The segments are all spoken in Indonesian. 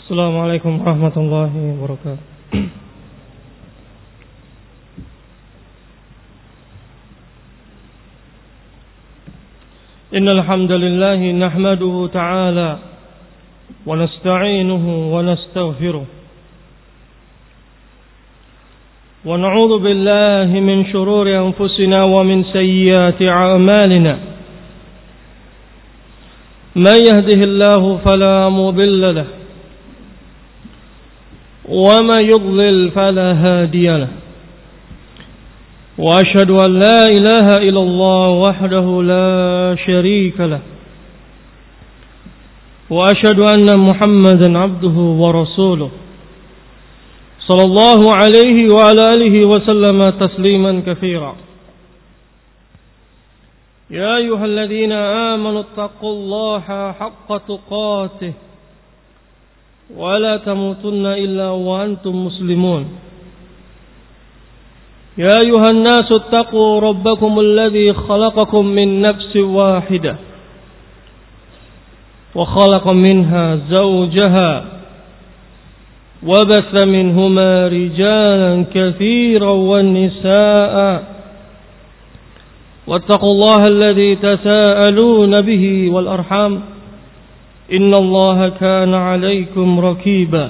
Assalamualaikum warahmatullahi wabarakatuh. Innal hamdalillah nahmaduhu ta'ala wa nasta'inuhu wa nastaghfiruh wa na'udzu billahi min shururi anfusina wa min sayyiati a'malina. Man yahdihillahu fala mudilla lahu وَمَا يُضْلِلْ فَلَا هَادِيَ لَهُ وَأَشْهَدُ أَنْ لَا إِلَهَ إِلَّا اللَّهُ وَحْدَهُ لَا شَرِيكَ لَهُ وَأَشْهَدُ أَنَّ مُحَمَّدًا عَبْدُهُ وَرَسُولُهُ صلى الله عليه وعلى آله وسلم تسليما كثيرا. يا أيها الذين آمنوا اتقوا الله حق تقاته ولا تموتن إلا وأنتم مسلمون. يا أيها الناس اتقوا ربكم الذي خلقكم من نفس واحدة وخلق منها زوجها وبث منهما رجالا كثيرا والنساء واتقوا الله الذي تساءلون به والأرحام إن الله كان عليكم رقيبا.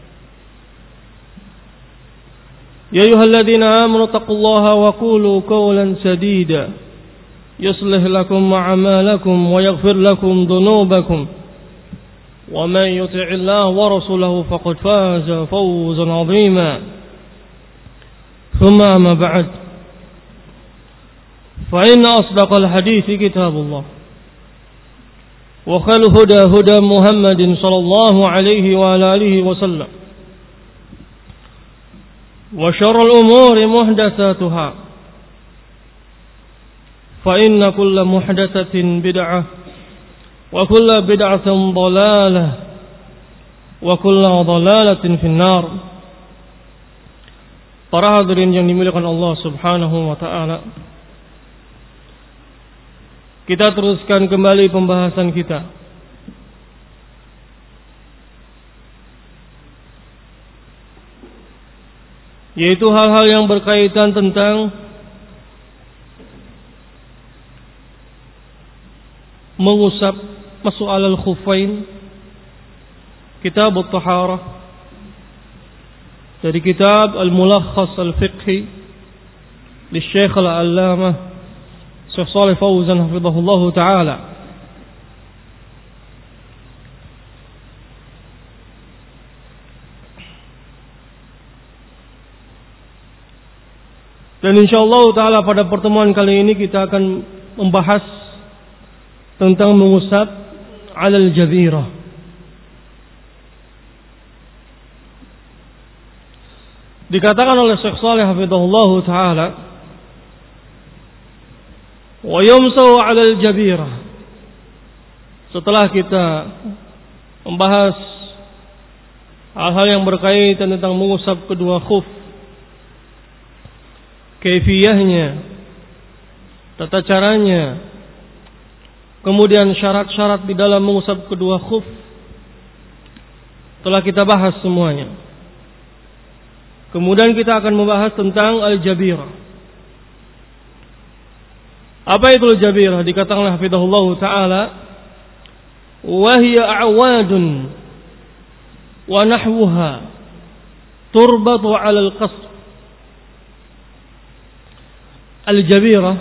يا أيها الذين آمنوا اتقوا الله وقولوا قولا سديدا يصلح لكم أعمالكم ويغفر لكم ذنوبكم ومن يطع الله ورسوله فقد فاز فوزا عظيما. ثم أما بعد فإن أصدق الحديث كتاب الله وخير الهدى هدى محمد صلى الله عليه وعلى آله وسلم وشر الأمور محدثاتها فإن كل محدثة بدعة وكل بدعة ضلالة وكل ضلالة في النار. Para hadirin yang dimuliakan Allah Subhanahu wa taala, kita teruskan kembali pembahasan kita yaitu hal-hal yang berkaitan tentang mengusap masuk alal khuffain, kitab at-taharah dari kitab al-mulakhas al-fiqhi li Syekh al-Allamah Syekh Shalih Fauzan hafizahullah ta'ala. Dan insyaallah ta'ala pada pertemuan kali ini kita akan membahas tentang mengusap alal jabirah. Dikatakan oleh Syekh Shalih hafizahullah ta'ala, wa yumsahu 'alal jabirah. Setelah kita membahas hal-hal yang berkaitan tentang mengusap kedua khuf, kaifiyahnya, tata caranya, kemudian syarat-syarat di dalam mengusap kedua khuf, telah kita bahas semuanya. Kemudian kita akan membahas tentang al-jabirah. Apa itu al-jabirah? Dikatakan oleh hafizahullah ta'ala, wa hiya a'wadun wa nahwuha turbatu 'ala al-qasr. Al-jabirah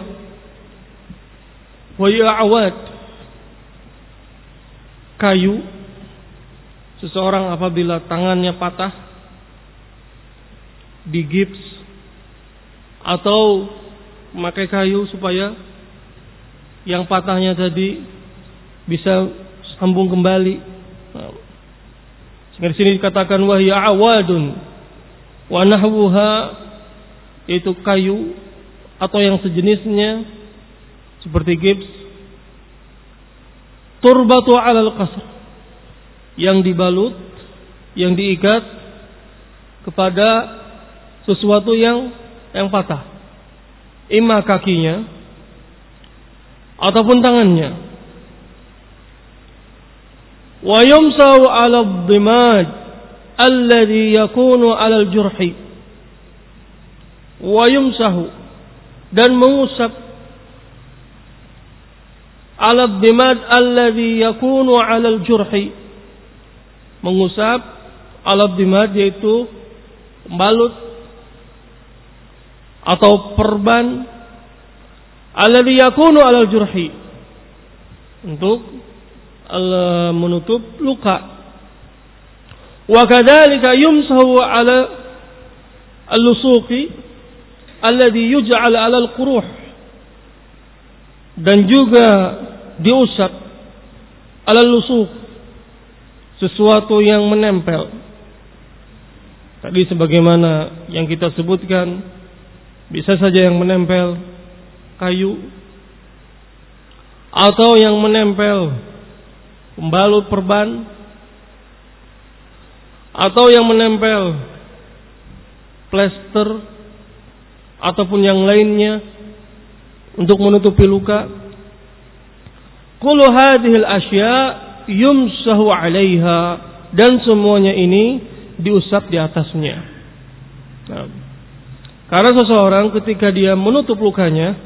wa hiya a'wad, kayu. Seseorang apabila tangannya patah, digips atau memakai kayu supaya yang patahnya tadi bisa sambung kembali. Di sini dikatakan wahya awadun wa nahwuha, itu kayu atau yang sejenisnya seperti gips, turbatu 'alal qasr, yang dibalut, yang diikat kepada sesuatu yang patah, imma kakinya ataupun tangannya. Wa yumsahu 'ala ad-dimaj, alladhi yakunu 'alal jurhi wa yumsahu, dan mengusap 'alad dimad alladhi yakunu 'alal jurhi, mengusap 'alad dimad yaitu pembalut atau perban alladhi yakunu 'alal jurhi, untuk menutup luka. Wa kadzalika yumsahu 'ala al-lusuqi alladhi yuj'al 'ala al-quruh, dan juga diusap 'ala al-lusuq, sesuatu yang menempel. Tadi sebagaimana yang kita sebutkan, bisa saja yang menempel kayu atau yang menempel pembalut perban atau yang menempel plester ataupun yang lainnya untuk menutupi luka. Kullu hadhil asya yumsahu 'alaiha, dan semuanya ini diusap di atasnya. Nah, karena seseorang ketika dia menutup lukanya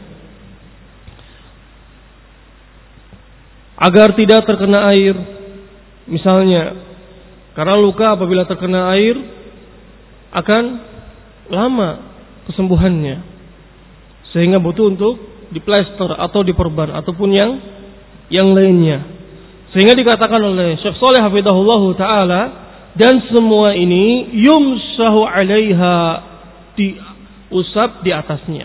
agar tidak terkena air, misalnya, karena luka apabila terkena air akan lama kesembuhannya, sehingga butuh untuk diplester atau diperban ataupun yang lainnya. Sehingga dikatakan oleh Syekh Shalih hafizahullahu taala, dan semua ini yumsahu 'alaiha, diusap di atasnya.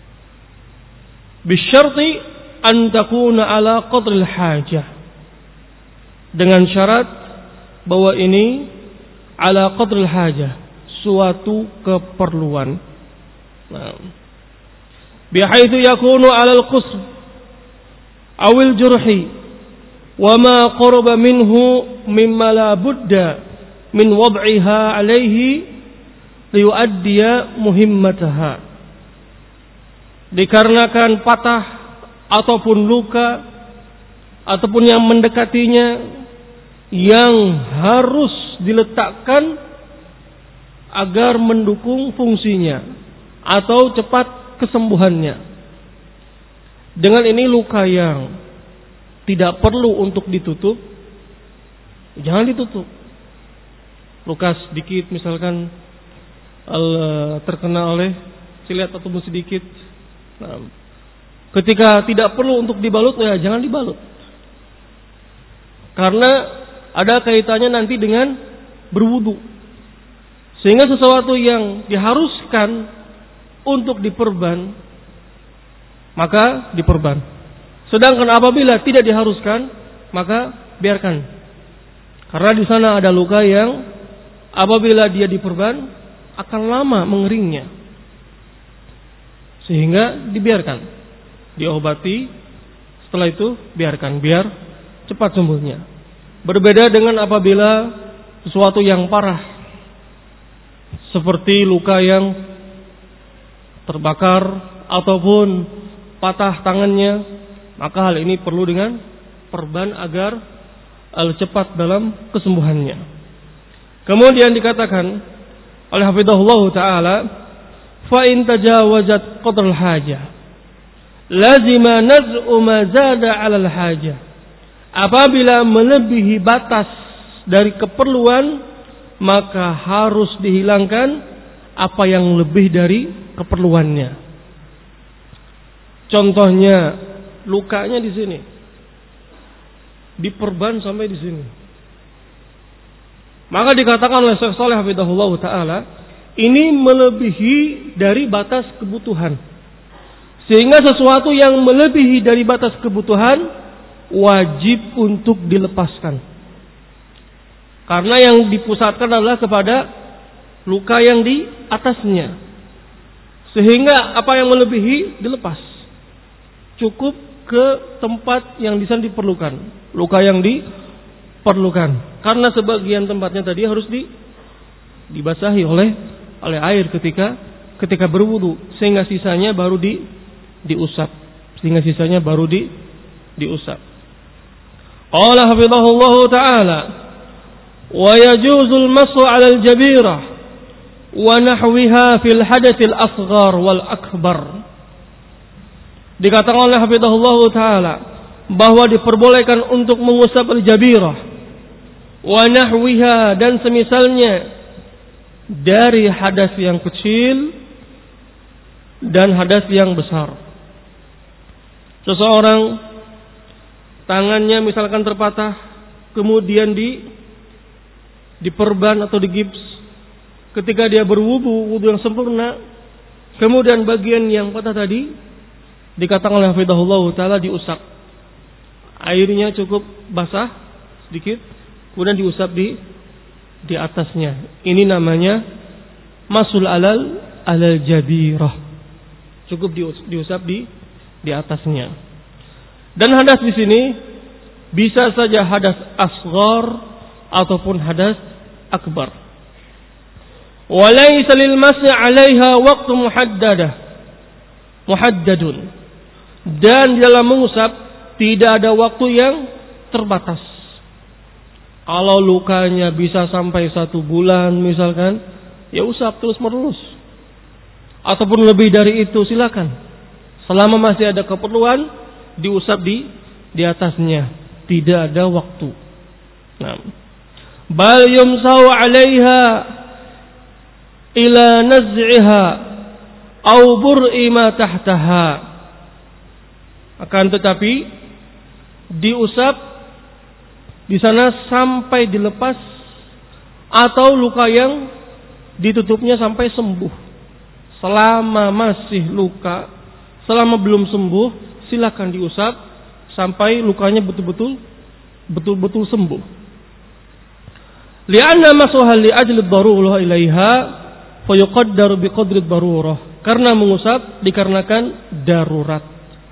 Bisyarti an takuna ala qadril hajah, dengan syarat bahwa ini ala qadril hajah, suatu keperluan. Nah, bihaitsu yakunu ala al-qusb awil jurhi wa ma qaraba minhu mimma la budda min wad'iha alayhi liyuaddiya muhimmataha, dikarenakan patah ataupun luka ataupun yang mendekatinya yang harus diletakkan agar mendukung fungsinya atau cepat kesembuhannya. Dengan ini luka yang tidak perlu untuk ditutup, jangan ditutup. Luka sedikit misalkan terkena oleh silet ataupun sedikit, nah, ketika tidak perlu untuk dibalut, ya jangan dibalut. Karena ada kaitannya nanti dengan berwudu. Sehingga sesuatu yang diharuskan untuk diperban, maka diperban. Sedangkan apabila tidak diharuskan, maka biarkan. Karena di sana ada luka yang apabila dia diperban akan lama mengeringnya. Sehingga dibiarkan. Diobati, setelah itu biarkan, biar cepat sembuhnya. Berbeda dengan apabila sesuatu yang parah, seperti luka yang terbakar ataupun patah tangannya, maka hal ini perlu dengan perban agar cepat dalam kesembuhannya. Kemudian dikatakan oleh hafizahullah taala, fa in tajawazat qadrul hajah lazima naz'u ma zada 'alal hajah, apabila melebihi batas dari keperluan, maka harus dihilangkan apa yang lebih dari keperluannya. Contohnya, lukanya di sini diperban sampai di sini, maka dikatakan oleh Syekh Shalih hafizahullah taala, ini melebihi dari batas kebutuhan. Sehingga sesuatu yang melebihi dari batas kebutuhan wajib untuk dilepaskan. Karena yang dipusatkan adalah kepada luka yang di atasnya. Sehingga apa yang melebihi dilepas. Cukup ke tempat yang di sana diperlukan. Luka yang diperlukan. Karena sebagian tempatnya tadi harus dibasahi oleh air ketika berwudu. Sehingga sisanya baru diusap, diusap. Qala hafizahullah taala, wa yajuzul masu 'ala al-jabirah wa nahwiha fil hadathil asghar wal akbar. Dikatakan oleh hafizahullah taala bahwa diperbolehkan untuk mengusap al-jabirah wa nahwiha dan semisalnya dari hadas yang kecil dan hadas yang besar. Seseorang tangannya misalkan terpatah, kemudian diperban atau digips. Ketika dia berwudu, wudu yang sempurna, kemudian bagian yang patah tadi dikatakan oleh hafizahullah taala diusap. Airnya cukup basah sedikit, kemudian diusap di atasnya. Ini namanya masul alal jabirah. Cukup diusap di atasnya. Dan hadas di sini bisa saja hadas asghar ataupun hadas akbar. Walaysa lil mas'i 'alaiha waqtu muhaddadun. Dan dalam mengusap tidak ada waktu yang terbatas. Kalau lukanya bisa sampai 1 bulan misalkan, ya usap terus menerus. Ataupun lebih dari itu silakan. Selama masih ada keperluan, diusap di atasnya. Tidak ada waktu. Nah, bal yumsahu 'alaiha ila naz'iha aw bur'i ma tahtaha. Akan tetapi diusap di sana sampai dilepas atau luka yang ditutupnya sampai sembuh. Selama masih luka, selama belum sembuh, silakan diusap sampai lukanya betul-betul sembuh. Li'anna masuha li ajli ad-darurah ilaiha fa yuqaddaru bi qadri ad-darurah. Karena mengusap dikarenakan darurat.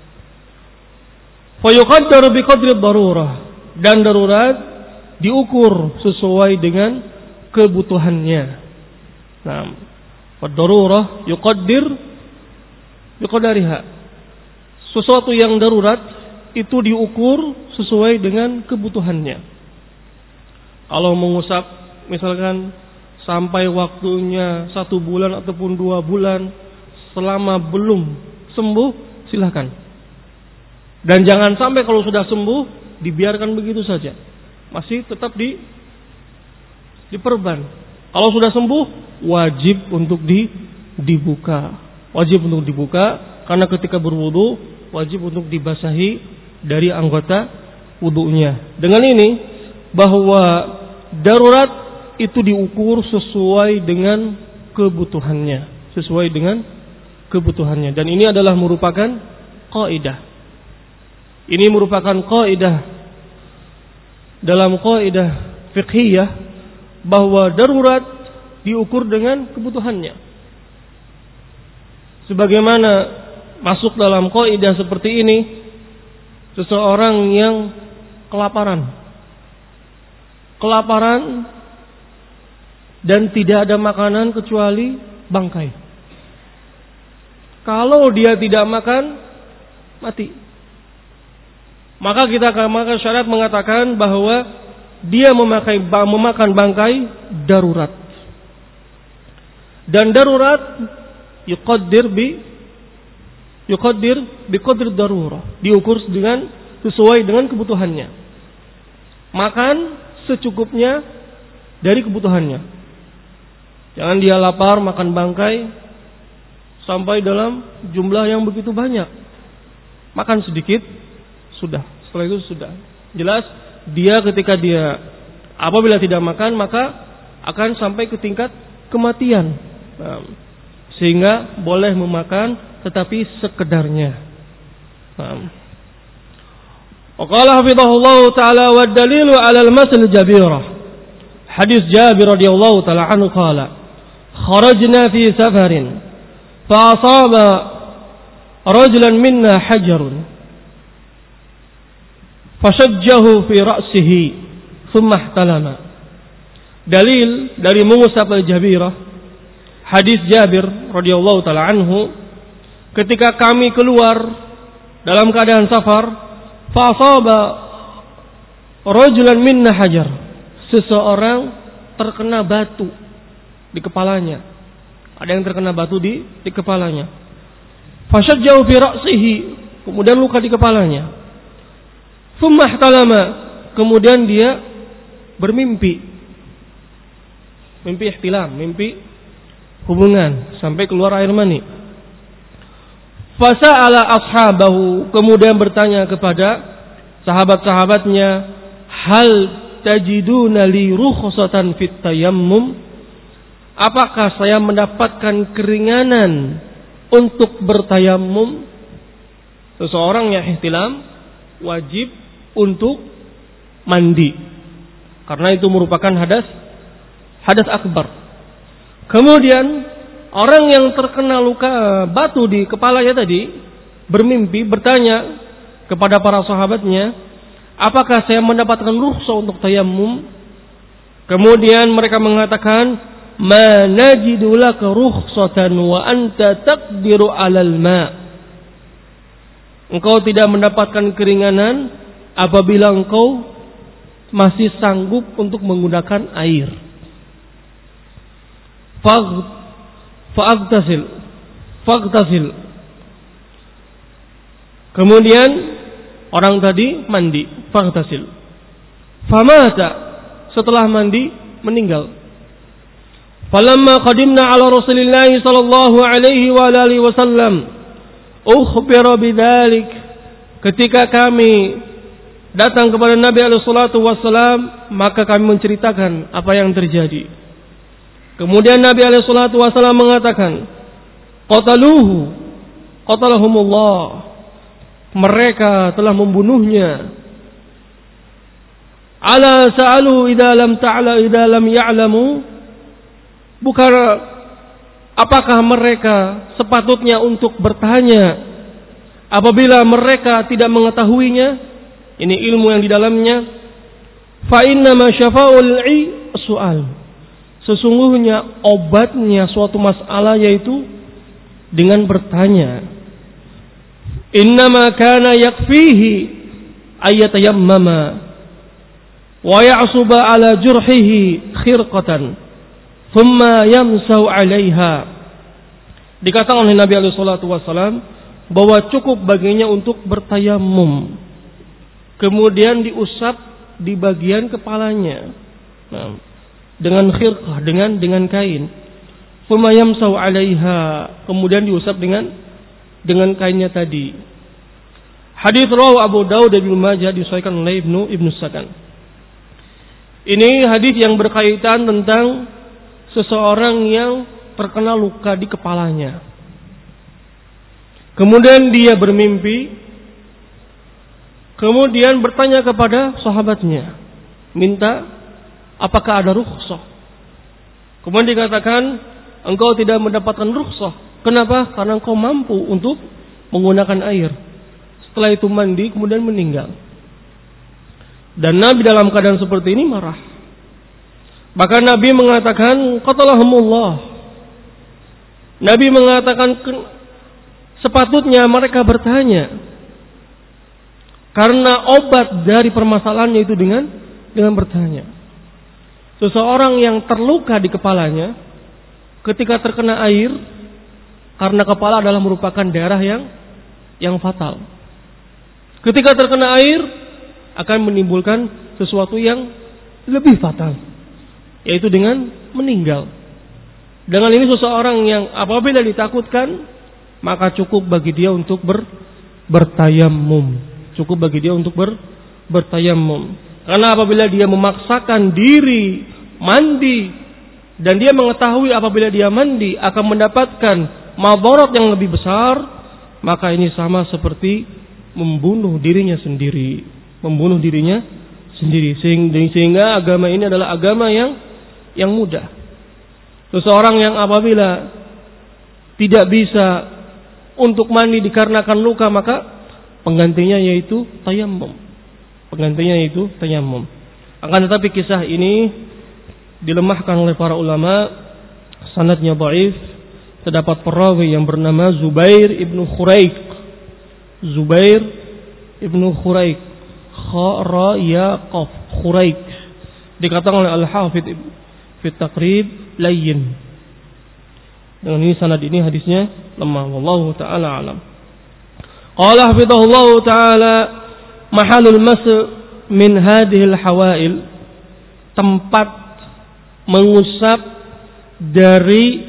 Fa yuqaddaru bi qadri ad-darurah, dan darurat diukur sesuai dengan kebutuhannya. Nah, ad-darurah yuqaddariha. Sesuatu yang darurat itu diukur sesuai dengan kebutuhannya. Kalau mengusap misalkan sampai waktunya 1 bulan ataupun 2 bulan, selama belum sembuh silakan. Dan jangan sampai kalau sudah sembuh dibiarkan begitu saja, masih tetap diperban. Kalau sudah sembuh wajib untuk dibuka. Wajib untuk dibuka, karena ketika berwudu wajib untuk dibasahi dari anggota wudunya. Dengan ini bahwa darurat itu diukur sesuai dengan kebutuhannya, Dan ini adalah merupakan kaidah. Ini merupakan kaidah dalam kaidah fiqhiyah bahwa darurat diukur dengan kebutuhannya. Sebagaimana masuk dalam kaidah seperti ini, seseorang yang kelaparan dan tidak ada makanan kecuali bangkai. Kalau dia tidak makan, mati. Maka syariat mengatakan bahwa dia memakan bangkai darurat. Dan darurat yuqaddir bi qadri darurah, diukur sesuai dengan kebutuhannya. Makan secukupnya dari kebutuhannya. Jangan dia lapar makan bangkai sampai dalam jumlah yang begitu banyak. Makan sedikit sudah, setelah itu sudah. Jelas dia apabila tidak makan maka akan sampai ke tingkat kematian. Sehingga boleh memakan tetapi sekedarnya. Qala hafizahullah taala wa dalilu 'ala al-masal jabirah. Hadis Jabir radhiyallahu taala anhu qala kharajna fi safarin fa asaba rajulan minna hajarun fashajjahu fi ra'sihi thumma ihtalama. Dalil dari mengusap al-jabirah, hadis Jabir radhiyallahu taala anhu, ketika kami keluar dalam keadaan safar, fa asaba rajulan minna hajar, seseorang terkena batu di kepalanya. Ada yang terkena batu di kepalanya. Fashajja'u fi ra'sihi, kemudian luka di kepalanya. Tsumma ihtalama, kemudian dia bermimpi. Mimpi ihtilam, mimpi hubungan sampai keluar air mani. Fasa'ala ashabahu, kemudian bertanya kepada sahabat-sahabatnya, hal tajiduna li rukhsatan fit tayammum? Apakah saya mendapatkan keringanan untuk bertayammum? Seseorang yang ihtilam wajib untuk mandi, karena itu merupakan hadas akbar. Kemudian orang yang terkena luka batu di kepalanya tadi bermimpi bertanya kepada para sahabatnya, apakah saya mendapatkan rukhsah untuk tayammum? Kemudian mereka mengatakan, ma najidu laka rukhsatan wa anta taqdiru 'alal ma'. Engkau tidak mendapatkan keringanan apabila engkau masih sanggup untuk menggunakan air. Faghtasil. Kemudian orang tadi mandi, faghtasil. Famata, setelah mandi meninggal. Falamma qadimna ala Rasulillah sallallahu alaihi wa alihi wasallam, ukhbira bidzalik. Ketika kami datang kepada Nabi alaihi salatu wasallam, maka kami menceritakan apa yang terjadi. Kemudian Nabi alaihi salatu wasallam mengatakan, qatalahumullah, mereka telah membunuhnya. Ala sa'alu idza lam ya'lamu, bukan apakah mereka sepatutnya untuk bertanya apabila mereka tidak mengetahuinya? Ini ilmu yang di dalamnya. Fa inna ma syafa'ul su'al. Sesungguhnya obatnya suatu masalah yaitu dengan bertanya. Innama kana yakfihi ayatayammama wa ya'suba ala jurhihi khirqatan thumma yamsau 'alaiha. Dikatakan oleh Nabi alaihi salatu wasallam bahwa cukup baginya untuk bertayamum, kemudian diusap di bagian kepalanya, dengan khirqah, dengan kain. Thumma yamsau 'alaiha, kemudian diusap dengan kainnya tadi. Hadis rawahu Abu Daud dan Ibnu Majah, disahihkan oleh Ibnu Sakan. Ini hadis yang berkaitan tentang seseorang yang terkena luka di kepalanya. Kemudian dia bermimpi, kemudian bertanya kepada sahabatnya, minta apakah ada rukhsah. Kemudian dikatakan, engkau tidak mendapatkan rukhsah. Kenapa? Karena engkau mampu untuk menggunakan air. Setelah itu mandi, kemudian meninggal. Dan Nabi dalam keadaan seperti ini marah. Bahkan Nabi mengatakan, qatalahumullah. Nabi mengatakan, sepatutnya mereka bertanya. Karena obat dari permasalahannya itu dengan bertanya. Seseorang yang terluka di kepalanya, ketika terkena air, karena kepala adalah merupakan daerah yang fatal. Ketika terkena air, akan menimbulkan sesuatu yang lebih fatal, yaitu dengan meninggal. Dengan ini seseorang yang apabila ditakutkan, maka cukup bagi dia untuk bertayamum. Cukup bagi dia untuk bertayamum. Karena apabila dia memaksakan diri mandi, dan dia mengetahui apabila dia mandi akan mendapatkan madarat yang lebih besar, maka ini sama seperti membunuh dirinya sendiri. Sehingga agama ini adalah agama yang mudah. Seseorang yang apabila tidak bisa untuk mandi dikarenakan luka, maka penggantinya yaitu tayammum. Akan tetapi kisah ini dilemahkan oleh para ulama, sanadnya dhaif. Terdapat perawi yang bernama Zubair ibnu Khuraik. Khuraik. Dikatakan oleh Al-Hafidz fi Taqrib layyin. Dengan ini sanad ini hadisnya lemah. Wallahu taala alam. Qala hafizahullahu taala mahalul mas min hadhil hawail, tempat mengusap dari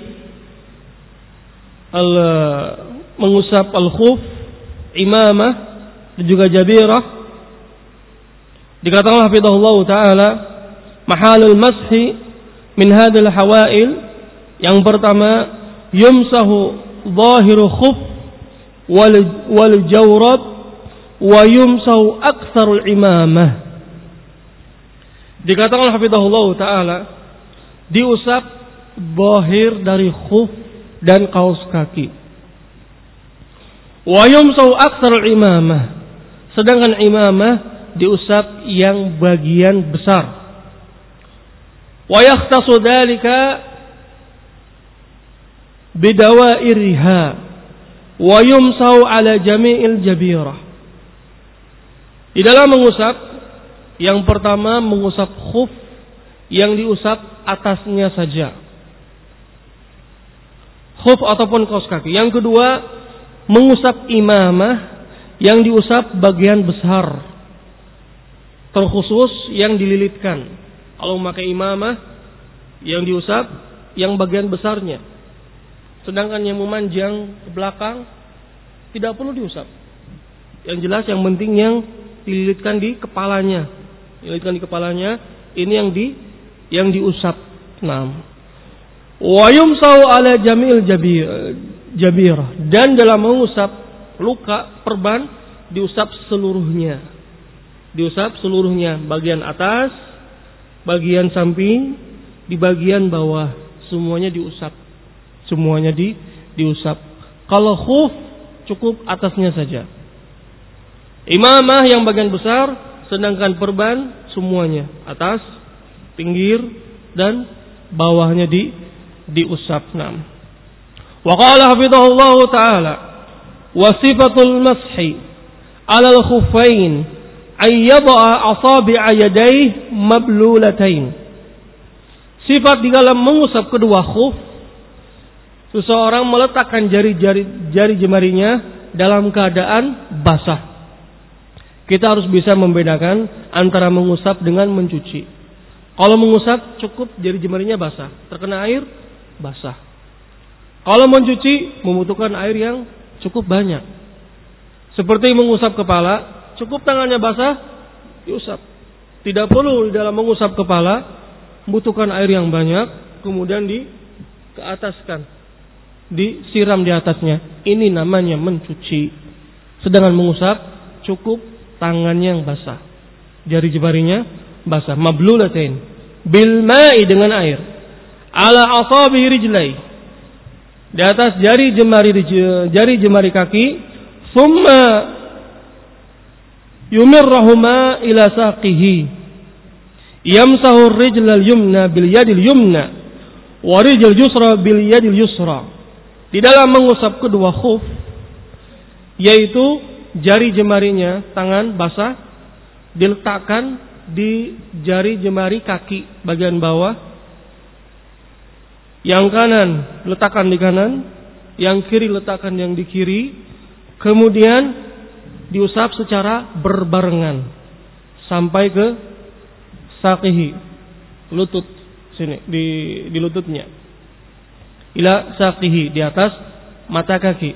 mengusap al-khuf, imamah dan juga jabirah. Dikatakan hafizahullahu taala mahalul mashi min hadhil hawail, yang pertama yumsahu zahiru khuf wal jawrab wa yumsahu aktsarul imamah. Dikatakan hafizahullahu taala diusap zahir dari khuf dan kaos kaki. Wa yumsahu aktsarul imamah, sedangkan imamah diusap yang bagian besar. Wa yakhtassu dzalika bidawairiha wa yumsahu ala jami'il jabirah. Di dalam mengusap, yang pertama mengusap khuf yang diusap atasnya saja, khuf ataupun kaos kaki. Yang kedua mengusap imamah yang diusap bagian besar, terkhusus yang dililitkan. Kalau memakai imamah yang diusap yang bagian besarnya, sedangkan yang memanjang ke belakang tidak perlu diusap. Yang jelas yang penting yang dililitkan di kepalanya. Dililitkan di kepalanya ini yang diusap. Nah, wa yumsahu ala jamil jabir, dan dalam mengusap luka perban diusap seluruhnya. Diusap seluruhnya, bagian atas, bagian samping, di bagian bawah, semuanya diusap. Semuanya diusap. Kalau khuf cukup atasnya saja. Imamah yang bagian besar, sedangkan perban semuanya atas, pinggir dan bawahnya diusap. Nam. Wa qala hafizahullahu taala wa sifatul mashi 'ala al-khuffain ay yada'a asabi'a yadayhi mablulatain. Sifat di dalam mengusap kedua khuf, seseorang meletakkan jari jemarinya dalam keadaan basah. Kita harus bisa membedakan antara mengusap dengan mencuci. Kalau mengusap cukup jari jemarinya basah, terkena air basah. Kalau mencuci membutuhkan air yang cukup banyak. Seperti mengusap kepala, cukup tangannya basah, diusap. Tidak perlu di dalam mengusap kepala membutuhkan air yang banyak, kemudian keataskan, disiram di atasnya. Ini namanya mencuci. Sedangkan mengusap cukup tangannya yang basah, jari jemarinya basah, mablulatain, bil ma'i, dengan air, ala asabi rijlai, di atas jari jemari kaki, thumma yumirrahuma ila saqihi, yamsahu rijlal yumna bil yadil yumna wa rijal yusra bil yadil yusra. Di dalam mengusap kedua khuf, yaitu jari jemarinya tangan basah diletakkan di jari jemari kaki bagian bawah. Yang kanan letakkan di kanan, yang kiri letakkan yang di kiri. Kemudian diusap secara berbarengan sampai ke saqihi, lutut sini, di lututnya. Ila saqihi, di atas mata kaki.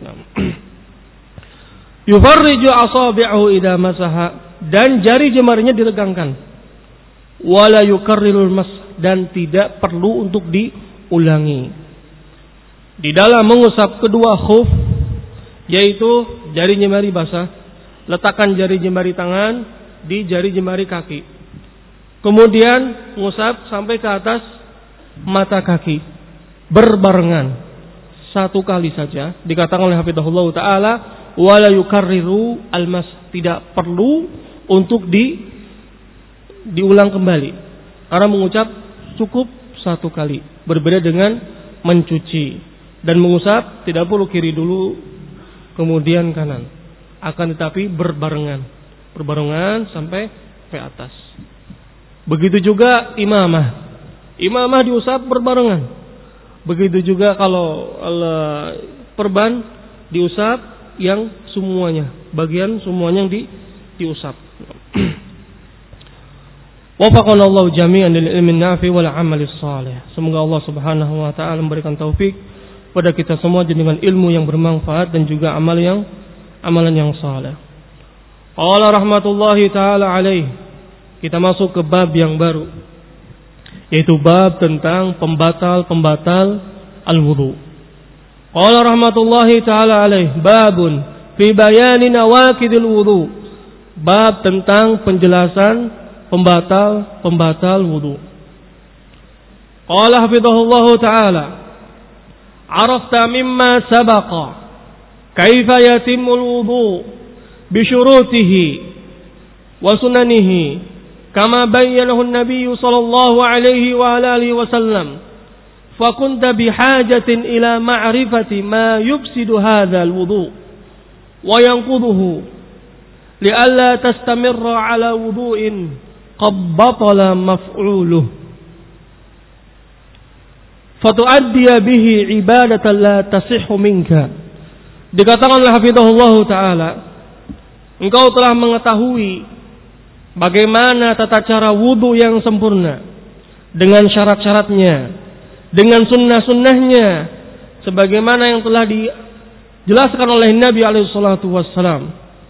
Yufarriju asabi'ahu idza masaha, dan jari jemarinya diregangkan. Wala yukarrirul mas, dan tidak perlu untuk diulangi. Di dalam mengusap kedua khuf, yaitu jari jemari basah, letakkan jari jemari tangan di jari jemari kaki. Kemudian mengusap sampai ke atas mata kaki, berbarengan, satu kali saja. Dikatakan oleh hafizahullah ta'ala, wala yukarriru almas, tidak perlu untuk diulang kembali, karena mengucap cukup satu kali. Berbeda dengan mencuci dan mengusap, tidak perlu kiri dulu kemudian kanan, akan tetapi berbarengan sampai ke atas. Begitu juga imamah. Imamah diusap berbarengan. Begitu juga kalau perban diusap yang semuanya, bagian semuanya yang diusap. Wafaqanallahu jami'an lil ilmin nafi wal amalis salih. Semoga Allah Subhanahu wa taala memberikan taufik pada kita semua dengan ilmu yang bermanfaat dan juga amalan yang saleh. Allah rahmatullahi taala alaih. Kita masuk ke bab yang baru, yaitu bab tentang pembatal al-wudu. Allah rahmatullahi taala alaih, babun fi bayani nawaqidil wudu. Bab tentang penjelasan pembatal wudu. Qala hafizahullahu taala, arafta mimma sabaqa kaifa yatimul wudu bi syurutihi wa sunanihi kama bayyanahu an-nabiy sallallahu alaihi wa alihi wasallam, fa kunta bihajatin ila ma'rifati ma yufsidu hadzal wudu wa yanquduhu li'alla tastamirra ala wudu'in qad batala maf'uluhu fatu'addiya bihi ibadatan la tasihhu minka. Dikatakan oleh hafizahullahu taala, engkau telah mengetahui bagaimana tata cara wudu yang sempurna, dengan syarat-syaratnya, dengan sunnah-sunnahnya, sebagaimana yang telah dijelaskan oleh Nabi SAW,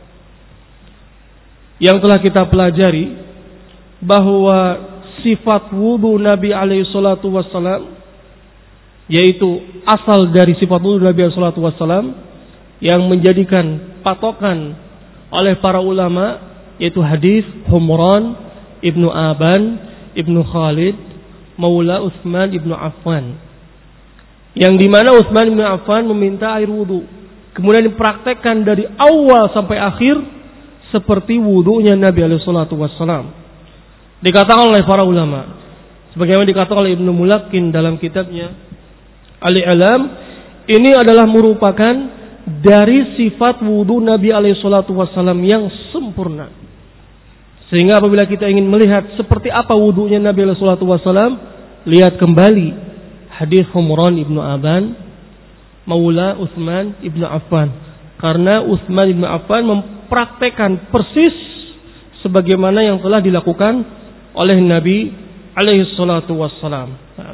yang telah kita pelajari bahwa sifat wudu Nabi SAW, yaitu asal dari sifat wudu Nabi SAW yang menjadikan patokan oleh para ulama, yaitu hadis Humran ibnu Aban ibnu Khalid maula Utsman ibnu Affan, yang dimana Utsman ibnu Affan meminta air wudu, kemudian dipraktekkan dari awal sampai akhir seperti wudunya Nabi SAW. Dikatakan oleh para ulama, sebagaimana dikatakan oleh Ibnu Mulakin dalam kitabnya Al-I'lam, ini adalah merupakan dari sifat wudu Nabi SAW yang sempurna. Sehingga apabila kita ingin melihat seperti apa wudunya Nabi SAW, lihat kembali hadis Humran ibnu Aban maula Utsman ibnu Affan. Karena Utsman ibnu Affan mempraktekkan persis sebagaimana yang telah dilakukan oleh Nabi SAW.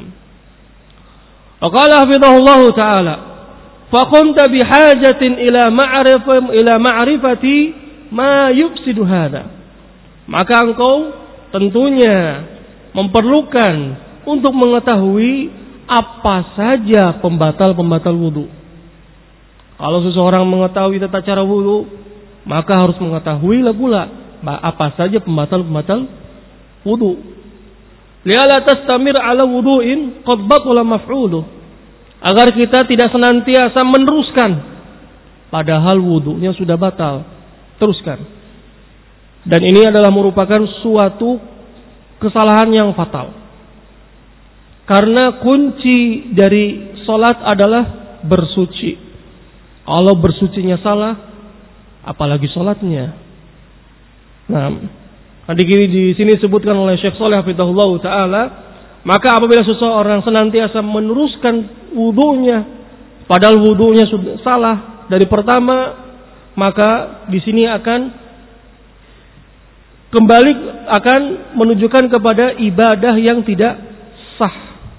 Qala hafizahullahu taala, fa kunta bihajatin ila ma'rifati ma yufsidu hadza. Maka engkau tentunya memerlukan untuk mengetahui apa saja pembatal wudu. Kalau seseorang mengetahui tata cara wudu, maka harus mengetahui pula apa saja pembatal wudu. Li'alla tastamir ala wudu'in qad batala maf'uluh. Agar kita tidak senantiasa meneruskan padahal wudunya sudah batal. Teruskan. Dan ini adalah merupakan suatu kesalahan yang fatal. Karena kunci dari solat adalah bersuci. Kalau bersucinya salah, apalagi solatnya. Nah, di sini disebutkan oleh Syekh Shalih hafizahullah taala, maka apabila seseorang senantiasa meneruskan wudunya, padahal wudunya sudah salah dari pertama, maka di sini akan menunjukkan kepada ibadah yang tidak sah.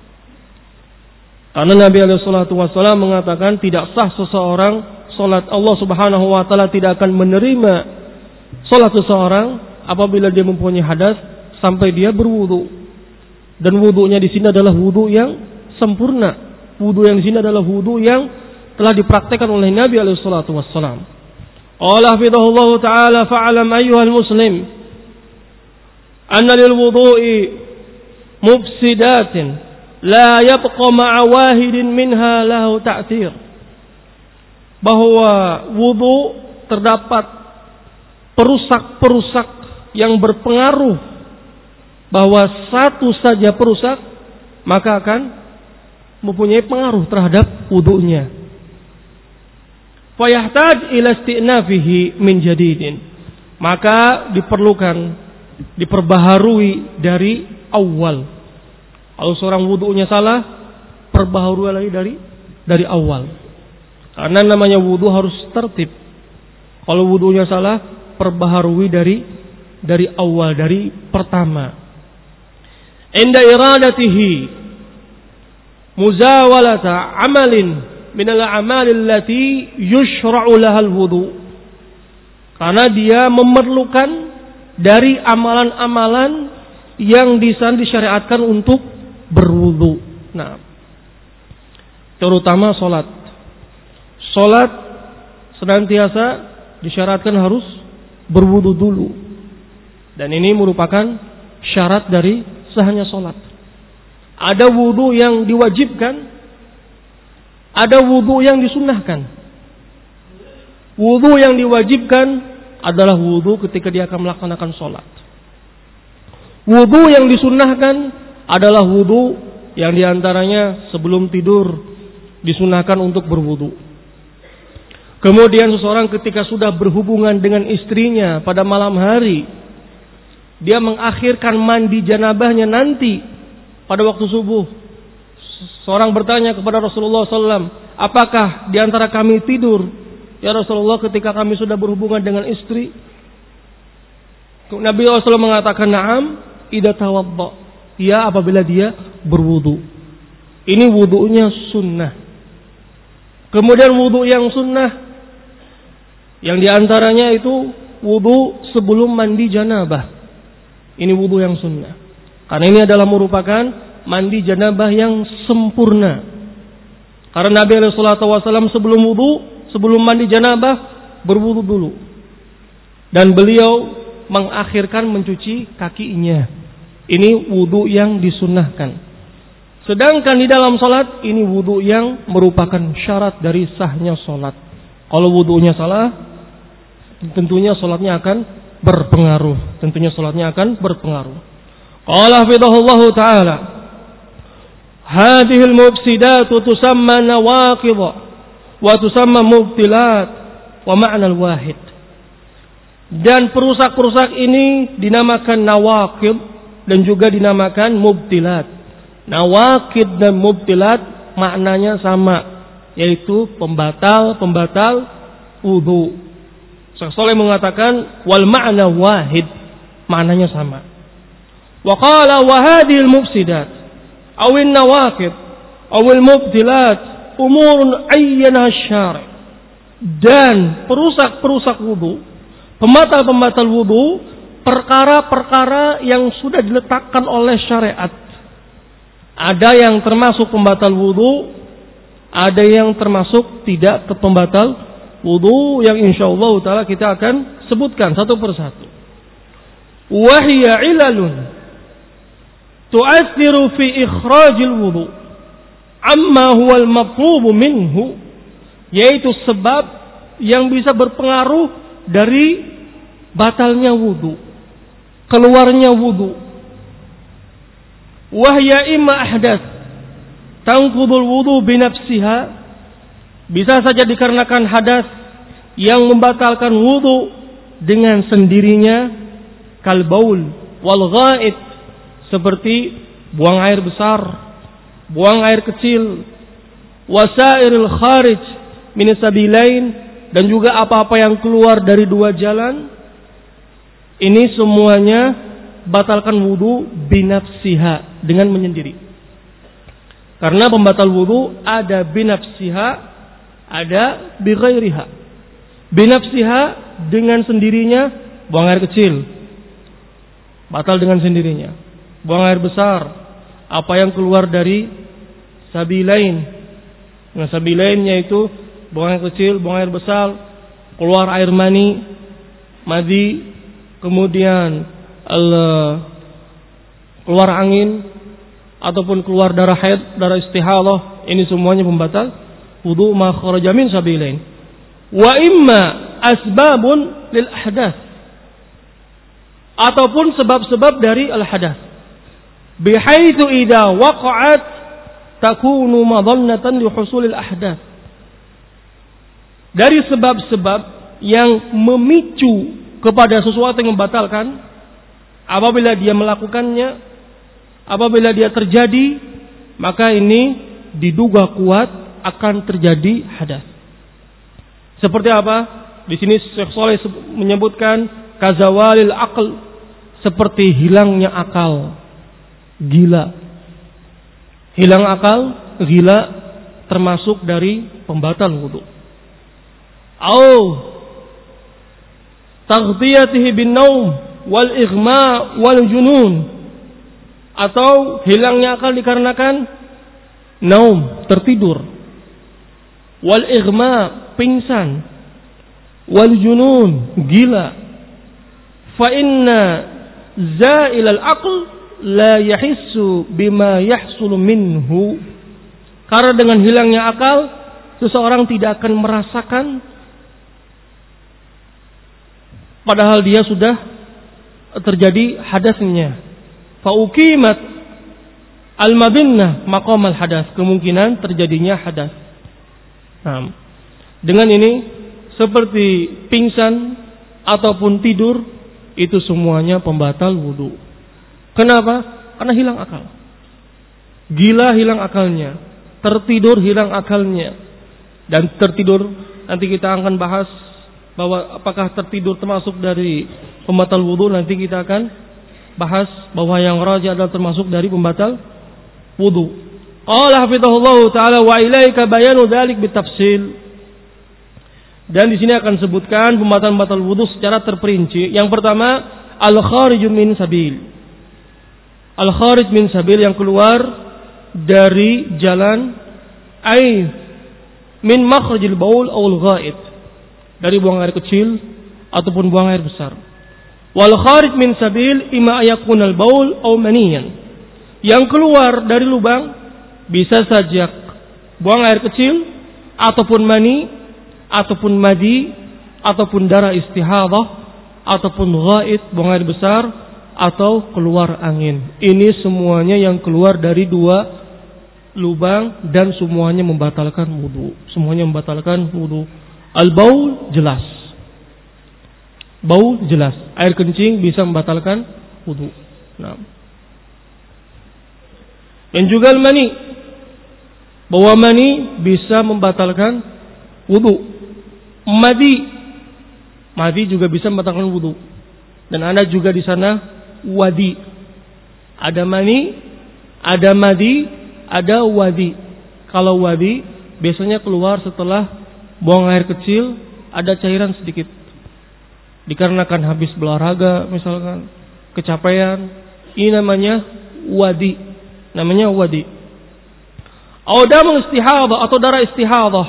Karena Nabi SAW mengatakan tidak sah seseorang salat, Allah Subhanahu wa taala tidak akan menerima salat seseorang apabila dia mempunyai hadas sampai dia berwudu. Dan wudunya di sini adalah wudu yang sempurna. Wudu yang di sini adalah wudu yang telah dipraktekkan oleh Nabi SAW. Allah hafizahullahu taala, fa'alam ayyuhal muslim anna lil wudu'i mufsidatin la yabqa ma'a wahidin minha lahu ta'thir. Bahwa wudu terdapat perusak-perusak yang berpengaruh, bahwa satu saja perusak maka akan mempunyai pengaruh terhadap wudunya. Fa yahtaj ila istinafihi min jadidin. Maka diperlukan diperbaharui dari awal. Kalau seorang wudunya salah, perbaharui lagi dari awal. Karena namanya wudu harus tertib. Kalau wudunya salah, perbaharui dari awal, dari pertama. Inda iradatihi muzawalata amalin minal a'malil lati yushra'u lahal wudu. Karena dia memerlukan dari amalan-amalan yang disyariatkan untuk berwudu. Nah, terutama salat. Salat senantiasa disyaratkan harus berwudu dulu. Dan ini merupakan syarat dari sahnya salat. Ada wudu yang diwajibkan, ada wudu yang disunnahkan. Wudu yang diwajibkan adalah wudu ketika dia akan melaksanakan salat. Wudu yang disunnahkan adalah wudu yang diantaranya sebelum tidur disunnahkan untuk berwudu. Kemudian seseorang ketika sudah berhubungan dengan istrinya pada malam hari, dia mengakhirkan mandi janabahnya nanti pada waktu subuh. Seorang bertanya kepada Rasulullah SAW, apakah di antara kami tidur, ya Rasulullah, ketika kami sudah berhubungan dengan istri? Nabi SAW mengatakan, na'am, idza tawadda. Ya, apabila dia berwudu. Ini wudunya sunnah. Kemudian wudu yang sunnah, yang diantaranya itu wudu sebelum mandi janabah. Ini wudu yang sunnah. Karena ini adalah merupakan mandi janabah yang sempurna. Karena Nabi SAW sebelum wudu, sebelum mandi janabah, berwudu dulu. Dan beliau mengakhirkan mencuci kakinya. Ini wudu yang disunnahkan. Sedangkan di dalam salat, ini wudu yang merupakan syarat dari sahnya salat. Kalau wudunya salah, tentunya salatnya akan berpengaruh. Qala hafidhahullahu ta'ala, hadhil mufsidatu tusamma nawaqidh wa tusamma mubtilat wa ma'na al-wahid. Dan perusak-perusak ini dinamakan nawaqidh dan juga dinamakan mubtilat. Nawaqidh dan mubtilat maknanya sama, yaitu pembatal wudu. Syekh Shalih mengatakan wal ma'na wahid, maknanya sama. Wa qala wa hadhil mufsidat aw an-nawaqidh aw al-mubtilat umurun ayyana asy-syari'. Dan perusak-perusak wudu, pembatal wudu, perkara-perkara yang sudah diletakkan oleh syariat. Ada yang termasuk pembatal wudu, ada yang termasuk tidak ke pembatal wudu, yang insyaallah taala kita akan sebutkan satu persatu. Wa hiya ilalun tu'athiru fi ikhrajil wudu amma huwa al-matlub minhu, yaitu sebab yang bisa berpengaruh dari batalnya wudu, keluarnya wudu. Wahya imma ahdath tanqudul wudu binafsiha, bisa saja dikarenakan hadas yang membatalkan wudu dengan sendirinya, kal baul wal ghaid, seperti buang air besar, buang air kecil, wasairil kharij min sabilain, dan juga apa-apa yang keluar dari dua jalan. Ini semuanya batalkan wudu binafsiha, dengan menyendiri. Karena pembatal wudu ada binafsiha, ada bighairiha. Binafsiha dengan sendirinya, buang air kecil, batal dengan sendirinya. Buang air besar, apa yang keluar dari sabilain. Nah, sabilain yaitu buang air kecil, buang air besar, keluar air mani, madi, kemudian keluar angin, ataupun keluar darah haid, darah istihadah. Ini semuanya pembatal wudu ma kharaja min sabilain. Wa imma asbabun lil ahdath, ataupun sebab-sebab dari al hadath, bihaitsu idza waqa'at takunu madannatan li husulil ahdath. Dari sebab-sebab yang memicu kepada sesuatu yang membatalkan, Apabila dia melakukannya, apabila dia terjadi, maka ini diduga kuat akan terjadi hadas. Seperti apa? Di sini Syekh Shalih menyebutkan kazawalil aql, seperti hilangnya akal, gila. Hilang akal, gila termasuk dari pembatal wudu. Au taghtiyatihi bin naum wal ighma wal junun, atau hilangnya akal dikarenakan naum, tertidur, wal ighma, pingsan, wal junun, gila. Fa inna za'il al aql la yahissu bima yahsulu minhu. Karena dengan hilangnya akal, seseorang tidak akan merasakan padahal dia sudah terjadi hadasnya. Fa uqimat al-mabinnah maqam al-hadas, kemungkinan terjadinya hadas. Nah, dengan ini seperti pingsan ataupun tidur, itu semuanya pembatal wudu. Kenapa? Karena hilang akal. Gila hilang akalnya, tertidur hilang akalnya. Dan tertidur nanti kita akan bahas bahwa apakah tertidur termasuk dari pembatal wudu, nanti kita akan bahas bahwa yang rajih adalah termasuk dari pembatal wudu. Qala hafizahullah taala wa ilaika bayanu dzalik bitafsil. Dan di sini akan sebutkan pembatal wudu secara terperinci. Yang pertama, al-kharij min sabil. Al-kharij min sabil, yang keluar dari jalan, ai min makhrajil baul aw al-ghaid, dari buang air kecil ataupun buang air besar. Wal kharij min sabil imma ayakun al-baul aw maniyan. Yang keluar dari lubang bisa saja buang air kecil ataupun mani ataupun madi ataupun darah istihadah ataupun ghaid, buang air besar atau keluar angin. Ini semuanya yang keluar dari dua lubang dan semuanya membatalkan wudu. Semuanya membatalkan wudu. Al-baul jelas. Bau jelas. Air kencing bisa membatalkan wudu. Nah. Dan juga al-mani. Bahwa mani bisa membatalkan wudu. Madi juga bisa membatalkan wudu. Dan ada juga di sana wadi. Ada mani, ada madi, ada wadi. Kalau wadi biasanya keluar setelah buang air kecil, ada cairan sedikit. Dikarenakan habis berolahraga misalkan, kecapean, ini namanya wadi. Namanya wadi. Au damul istihadah atau darah istihadah.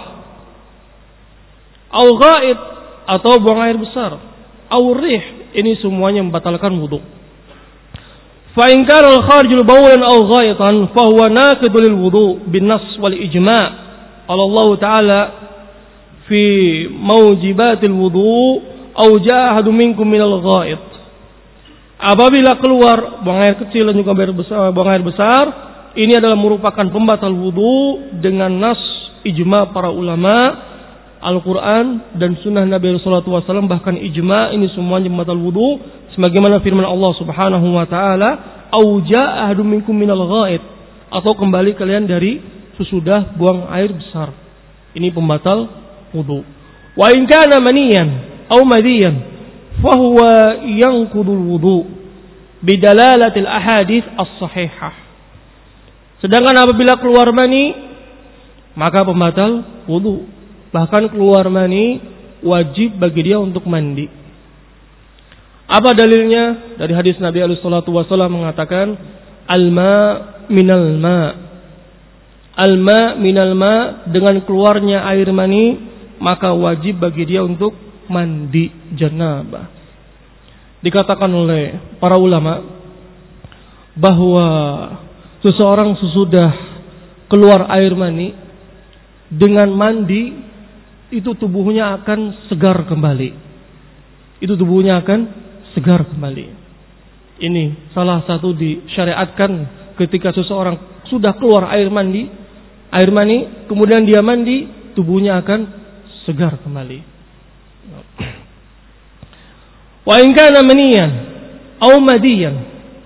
Au ghaid atau buang air besar. Au rih, ini semuanya membatalkan wudu. Fa in kana al-kharijul bawlan aw ghaitan fa huwa naqidul lil wudu bin nas wal ijma'. Allah Ta'ala fi maujibatil wudu aw jahadu minkum minal ghaid. Apabila keluar buang air kecil dan juga buang air besar, ini adalah merupakan pembatal wudu dengan nas ijma' para ulama, Al-Quran dan sunnah Nabi sallallahu alaihi wasallam, bahkan ijma', ini semuanya pembatal wudu. Sebagaimana firman Allah Subhanahu wa taala, "Au jaa ahadum minkum minal ghaid," atau kembali kalian dari sesudah buang air besar. Ini pembatal wudu. Wa in kana maniyan au madiyan fa huwa yanqudul wudu bidalalatil ahadits as-sahihah. Sedangkan apabila keluar mani, maka pembatal wudu. Bahkan keluar mani wajib bagi dia untuk mandi. Apa dalilnya? Dari hadis Nabi alaihi salatu wasallam mengatakan, al-ma minal ma. Al-ma minal ma, dengan keluarnya air mani maka wajib bagi dia untuk mandi janabah. Dikatakan oleh para ulama bahwa seseorang sesudah keluar air mani dengan mandi, itu tubuhnya akan segar kembali. Itu tubuhnya akan segar kembali. Ini salah satu disyariatkan ketika seseorang sudah keluar air mani, kemudian dia mandi, tubuhnya akan segar kembali. Wa in kana maniyan au madiyan.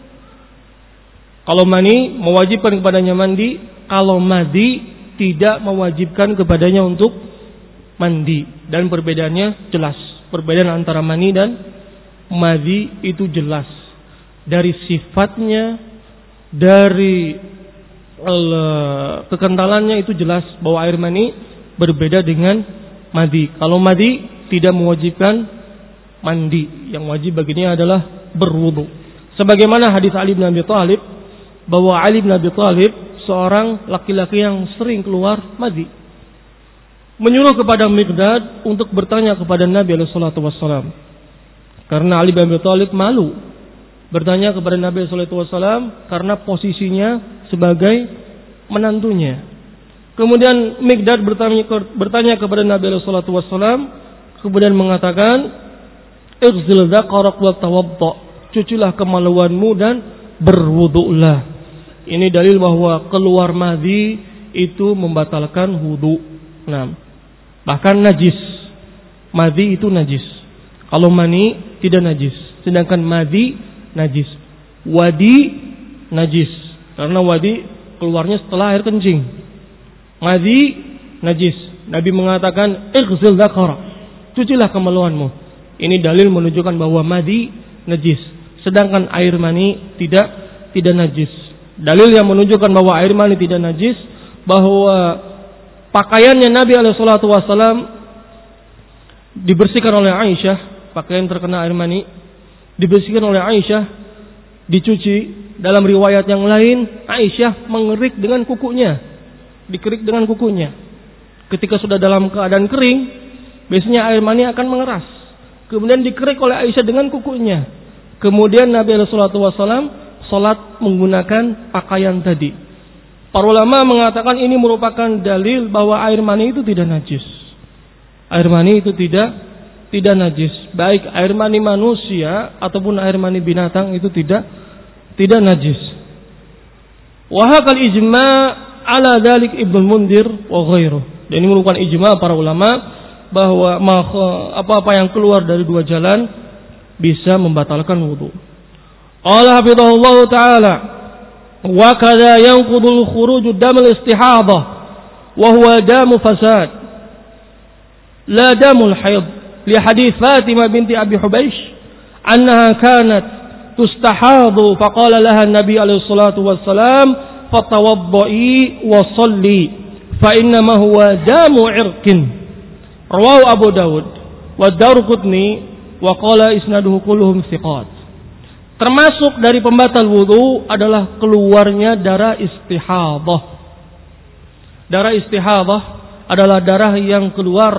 Kalau mani mewajibkan kepadanya mandi, kalau madi tidak mewajibkan kepadanya untuk mandi. Dan perbedaannya jelas. Perbedaan antara mani dan madi itu jelas. Dari sifatnya, dari kekentalannya itu jelas bahwa air mani berbeda dengan madi. Kalau madi tidak mewajibkan mandi, yang wajib baginya adalah berwudu. Sebagaimana hadis Ali bin Abi Thalib, bahwa Ali bin Abi Thalib seorang laki-laki yang sering keluar madi, menyuruh kepada Miqdad untuk bertanya kepada Nabi sallallahu alaihi wasallam. Karena Ali bin Abi Thalib malu bertanya kepada Nabi sallallahu alaihi wasallam karena posisinya sebagai menantunya. Kemudian Miqdad bertanya kepada Nabi sallallahu alaihi wasallam, kemudian mengatakan, "Ighsil dzakarak wa tawadda." Cucilah kemaluanmu dan berwudulah. Ini dalil bahwa keluar madhi itu membatalkan wudu. Nah, bahkan najis. Madhi itu najis. Kalau mani tidak najis, sedangkan madhi najis. Wadi najis, karena wadi keluarnya setelah air kencing. Madhi najis. Nabi mengatakan, "Ighsil dzakarak." Cucilah kemaluanmu. Ini dalil menunjukkan bahwa madhi najis, sedangkan air mani tidak najis. Dalil yang menunjukkan bahwa air mani tidak najis, bahwa pakaiannya Nabi SAW dibersihkan oleh Aisyah, pakaian terkena air mani dibersihkan oleh Aisyah, dicuci. Dalam riwayat yang lain, Aisyah mengerik dengan kukunya, dikerik dengan kukunya. Ketika sudah dalam keadaan kering, biasanya air mani akan mengeras, kemudian dikerik oleh Aisyah dengan kukunya. Kemudian Nabi SAW salat menggunakan pakaian tadi. Para ulama mengatakan ini merupakan dalil bahwa air mani itu tidak najis. Air mani itu tidak najis. Baik air mani manusia ataupun air mani binatang itu tidak najis. Wa hakal ijma' ala dzalik Ibnu Mundir wa ghairuh. Dan ini merupakan ijma' para ulama bahwa apa-apa yang keluar dari dua jalan bisa membatalkan wudu. Allah hafizahullah ta'ala, wa kadza yanqudul khuruju damul istihadah wa huwa damu fasad la damul haid, li hadits Fatimah binti Abi Hubaysh annaha kanat tustahadu faqala laha an-nabi alaihi salatu wassalam fatawaddai wa salli fa innama huwa damu irqin. Rawahu Abu Dawud wa Daruqutni wa qala isnaduhu kulluhum thiqat. Termasuk dari pembatal wudu adalah keluarnya darah istihadah. Darah istihadah adalah darah yang keluar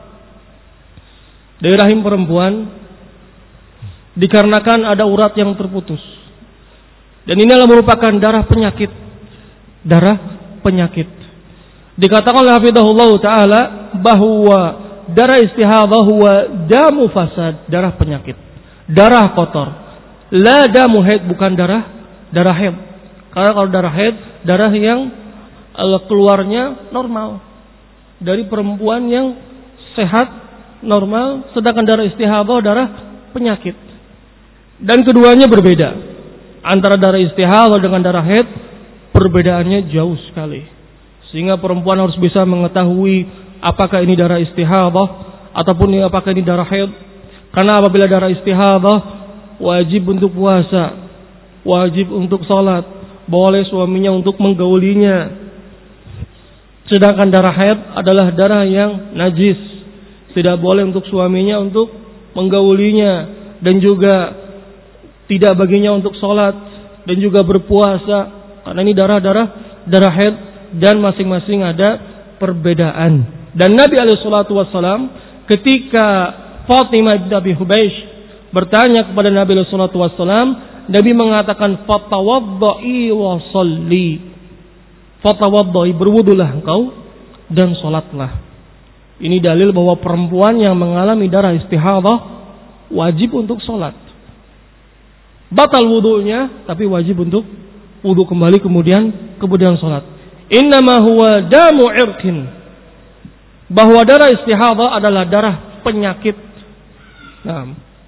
dari rahim perempuan dikarenakan ada urat yang terputus. Dan ini adalah merupakan darah penyakit. Darah penyakit. Dikatakan oleh hafizahullah ta'ala bahwa darah istihadah huwa damu fasad, darah penyakit, darah kotor. La damu haid, bukan darah haid. Karena kalau darah haid, darah yang keluarnya normal dari perempuan yang sehat normal, sedangkan darah istihadah darah penyakit. Dan keduanya berbeda. Antara darah istihadah dengan darah haid perbedaannya jauh sekali. Sehingga perempuan harus bisa mengetahui apakah ini darah istihadah ataupun apakah ini darah haid. Karena apabila darah istihadah wajib untuk puasa, wajib untuk sholat, boleh suaminya untuk menggaulinya. Sedangkan darah haid adalah darah yang najis, tidak boleh untuk suaminya untuk menggaulinya, dan juga tidak baginya untuk sholat dan juga berpuasa, karena ini darah haid dan masing-masing ada perbedaan. Dan Nabi SAW ketika Fatimah binti Abi Hubaysh bertanya kepada Nabi sallallahu alaihi wasallam, Nabi mengatakan fatawaddai wa sholli. Fatawaddai, berwudulah engkau dan salatlah. Ini dalil bahwa perempuan yang mengalami darah istihadah wajib untuk salat. Batal wudunya tapi wajib untuk wudu kembali kemudian salat. Innama huwa damu irqin. Bahwa darah istihadah adalah darah penyakit. Nah,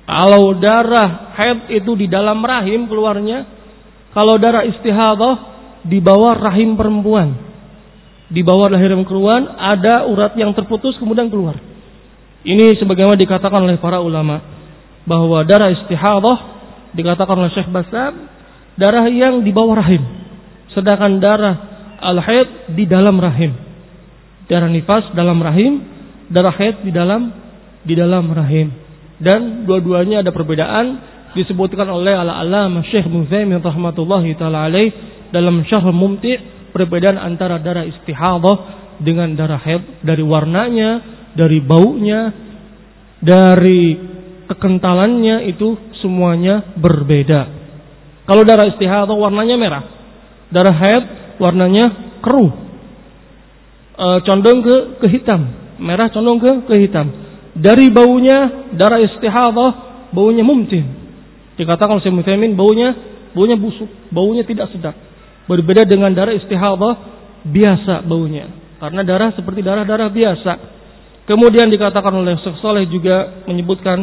Kalau darah haid itu di dalam rahim keluarnya, kalau darah istihadah di bawah rahim perempuan, di bawah lahir perempuan ada urat yang terputus kemudian keluar. Ini sebagaimana dikatakan oleh para ulama bahwa darah istihadah dikatakan oleh Syekh Bassam darah yang di bawah rahim, sedangkan darah al-haid di dalam rahim. Darah nifas dalam rahim, darah haid di dalam rahim. Dan dua-duanya ada perbedaan disebutkan oleh al-allamah Syekh Ibnu Utsaimin rahmatullahi taala alaih dalam Syarh Mumti', perbedaan antara darah istihadah dengan darah haid dari warnanya, dari baunya, dari kekentalannya itu semuanya berbeda. Kalau darah istihadah warnanya merah, darah haid warnanya keruh, condong ke hitam, merah condong ke hitam. Dari baunya, darah istihadah baunya mumtin. Dikatakan oleh Syekh Utsaimin baunya busuk, baunya tidak sedap. Berbeda dengan darah istihadah biasa baunya, karena darah seperti darah-darah biasa. Kemudian dikatakan oleh Syekh Saleh juga menyebutkan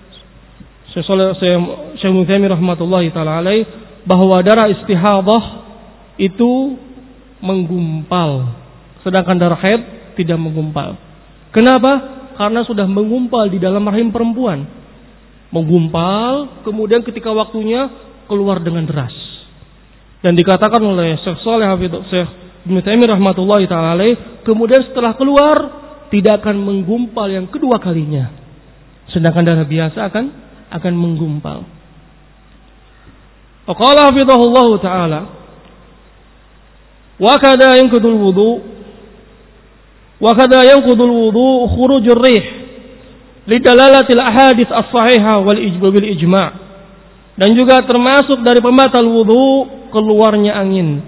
Syekh Utsaimin rahmatullahi taala alaih bahwa darah istihadah itu menggumpal, sedangkan darah haid tidak menggumpal. Kenapa? Karena sudah menggumpal di dalam rahim perempuan. Menggumpal, kemudian ketika waktunya keluar dengan deras. Dan dikatakan oleh Syekh Saleh Syekh Ibnu Taimiyah rahmatullahi taala alaih, kemudian setelah keluar tidak akan menggumpal yang kedua kalinya. Sedangkan darah biasa akan menggumpal. Qala hafizahullahu taala, wa kada yanqudul wudu wa kada yanqudul wudu khurujur rih lidalalatil ahadits as-sahihah wal ijma'. Dan juga termasuk dari pembatal wudu keluarnya angin.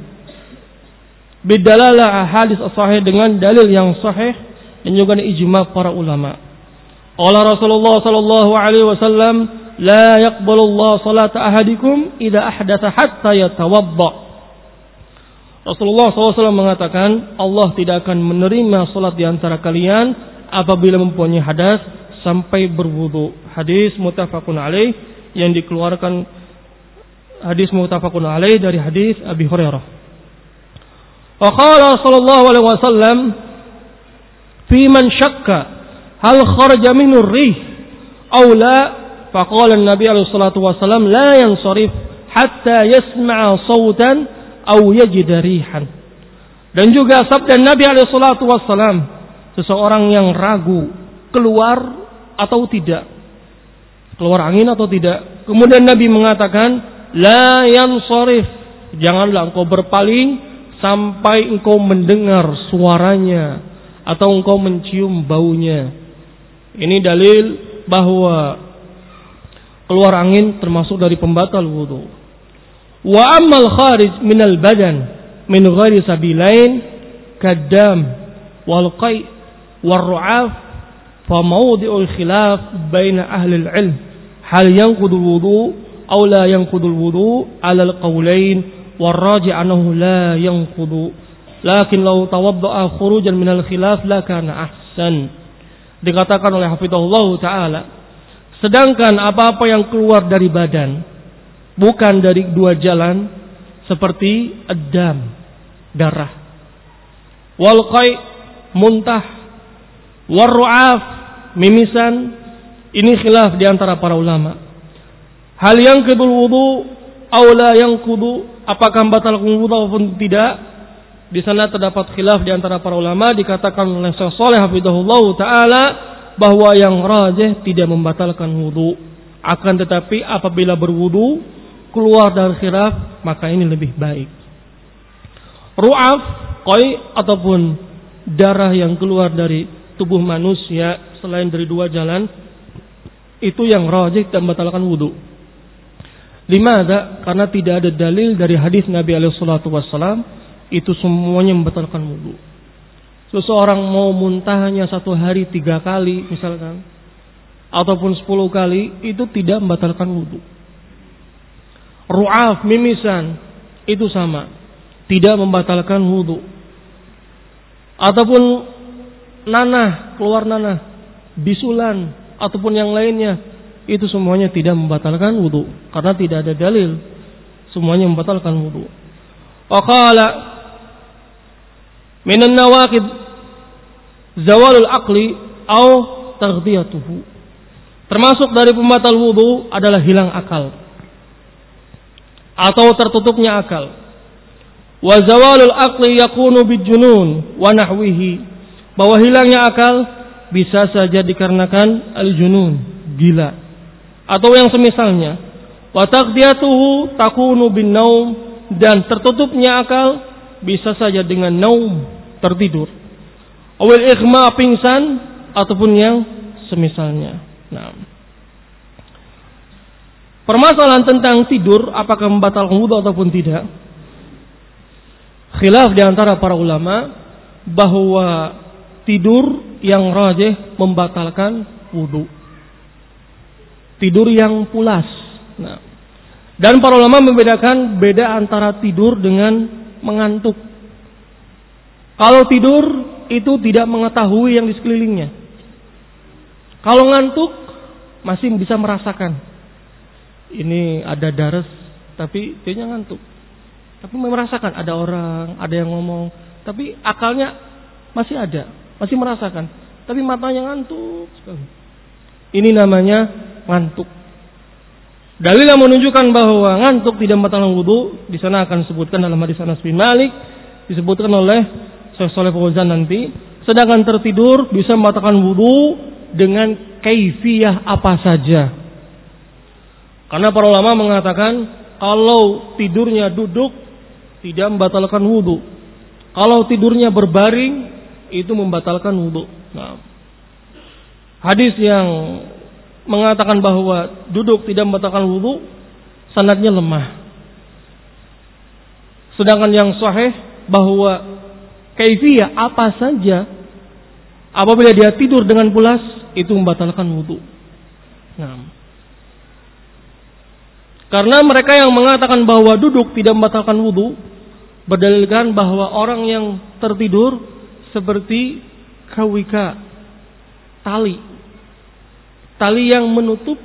Bidalalah ahadits as-sahih dengan dalil yang sahih dan juga ijma' para ulama. Qala Rasulullah sallallahu alaihi wasallam, la yaqbalullahu salata ahadikum idza ahdatsa hatta yatawadda. Rasulullah SAW mengatakan, Allah tidak akan menerima salat di antara kalian apabila mempunyai hadas sampai berwudu. Hadis muttafaqun alaih yang dikeluarkan hadis muttafaqun alaih dari hadis Abi Hurairah. Wa qala sallallahu alaihi wasallam fi man syakka hal kharaja minhu rih aw la, faqala an-nabi alaihi salatu wasallam la yansarif hatta yasma'a sautan aw yajida rihan. Dan juga sabda Nabi alaihi salatu wasallam, seseorang yang ragu keluar atau tidak, keluar angin atau tidak, kemudian Nabi mengatakan la yansarif, janganlah engkau berpaling sampai engkau mendengar suaranya atau engkau mencium baunya. Ini dalil bahwa keluar angin termasuk dari pembatal wudu. Wa ammal kharij minal badan min ghairi sabilain kadam wal qai war ru'af fa mawdi'ul khilaf baina ahli al-ilm hal yanqudu wudu aw la yanqudu wudu ala al-qawlain war raji' annahu la yanqudu lakin law tawadda'a khurujan minal khilaf la kana ahsan. Dikatakan oleh hafizahullah taala, sedangkan apa-apa yang keluar dari badan bukan dari dua jalan seperti ad-dam, darah, wal qai, muntah, war ru'af, mimisan, ini khilaf di antara para ulama. Hal yang kedul wudu aw la yanqudu, apakah batal wudu ataupun tidak? Di sana terdapat khilaf di antara para ulama. Dikatakan oleh Syekh Shalih hafizahullah taala bahwa yang rajih tidak membatalkan wudu, akan tetapi apabila berwudu keluar dari khilaf maka ini lebih baik. Ru'af, qai ataupun darah yang keluar dari tubuh manusia selain dari dua jalan itu yang rajih dan membatalkan wudu. Limadza? Karena tidak ada dalil dari hadis Nabi alaihi salatu wassalam itu semuanya membatalkan wudu. Seseorang mau muntahnya satu hari 3 kali misalkan ataupun 10 kali itu tidak membatalkan wudu. Ru'af, mimisan itu sama, tidak membatalkan wudu. Ataupun nanah, keluar nanah, bisulan ataupun yang lainnya itu semuanya tidak membatalkan wudu karena tidak ada dalil semuanya membatalkan wudu. Wa qala minan nawaqid zawalul aqli au taghdiyatuhu. Termasuk dari pembatal wudu adalah hilang akal atau tertutupnya akal. Wa zawalul aqli yakunu bijunun wa nahwihi. Bahwa hilangnya akal bisa saja dikarenakan al-junun, gila, atau yang semisalnya. Wa taghdiyatuhu takunu bin naum, dan tertutupnya akal bisa saja dengan naum, tertidur. Awil ighma, pingsan, ataupun yang semisalnya. Nah, permasalahan tentang tidur apakah membatalkan wudu ataupun tidak, khilaf di antara para ulama bahwa tidur yang rajih membatalkan wudu. Tidur yang pulas. Nah, dan para ulama membedakan beda antara tidur dengan mengantuk. Kalau tidur itu tidak mengetahui yang di sekelilingnya. Kalau ngantuk masih bisa merasakan. Ini ada daras tapi dia ngantuk. Tapi merasakan ada orang, ada yang ngomong, tapi akalnya masih ada, masih merasakan, tapi matanya ngantuk sekali. Ini namanya ngantuk. Dalil yang menunjukkan bahwa ngantuk tidak membatalkan wudu di sana akan disebutkan dalam hadis Anas bin Malik, disebutkan oleh Syekh Shalih Fauzan nanti. Sedangkan tertidur bisa membatalkan wudu dengan kaifiyah apa saja. Karena para ulama mengatakan kalau tidurnya duduk tidak membatalkan wudu. Kalau tidurnya berbaring itu membatalkan wudu. Nah, hadis yang mengatakan bahwa duduk tidak membatalkan wudu sanadnya lemah. Sedangkan yang sahih bahwa kaifiyah apa saja apabila dia tidur dengan pulas itu membatalkan wudu. Nah, karena mereka yang mengatakan bahwa duduk tidak membatalkan wudu berdalilkan bahwa orang yang tertidur seperti kawika, tali yang menutup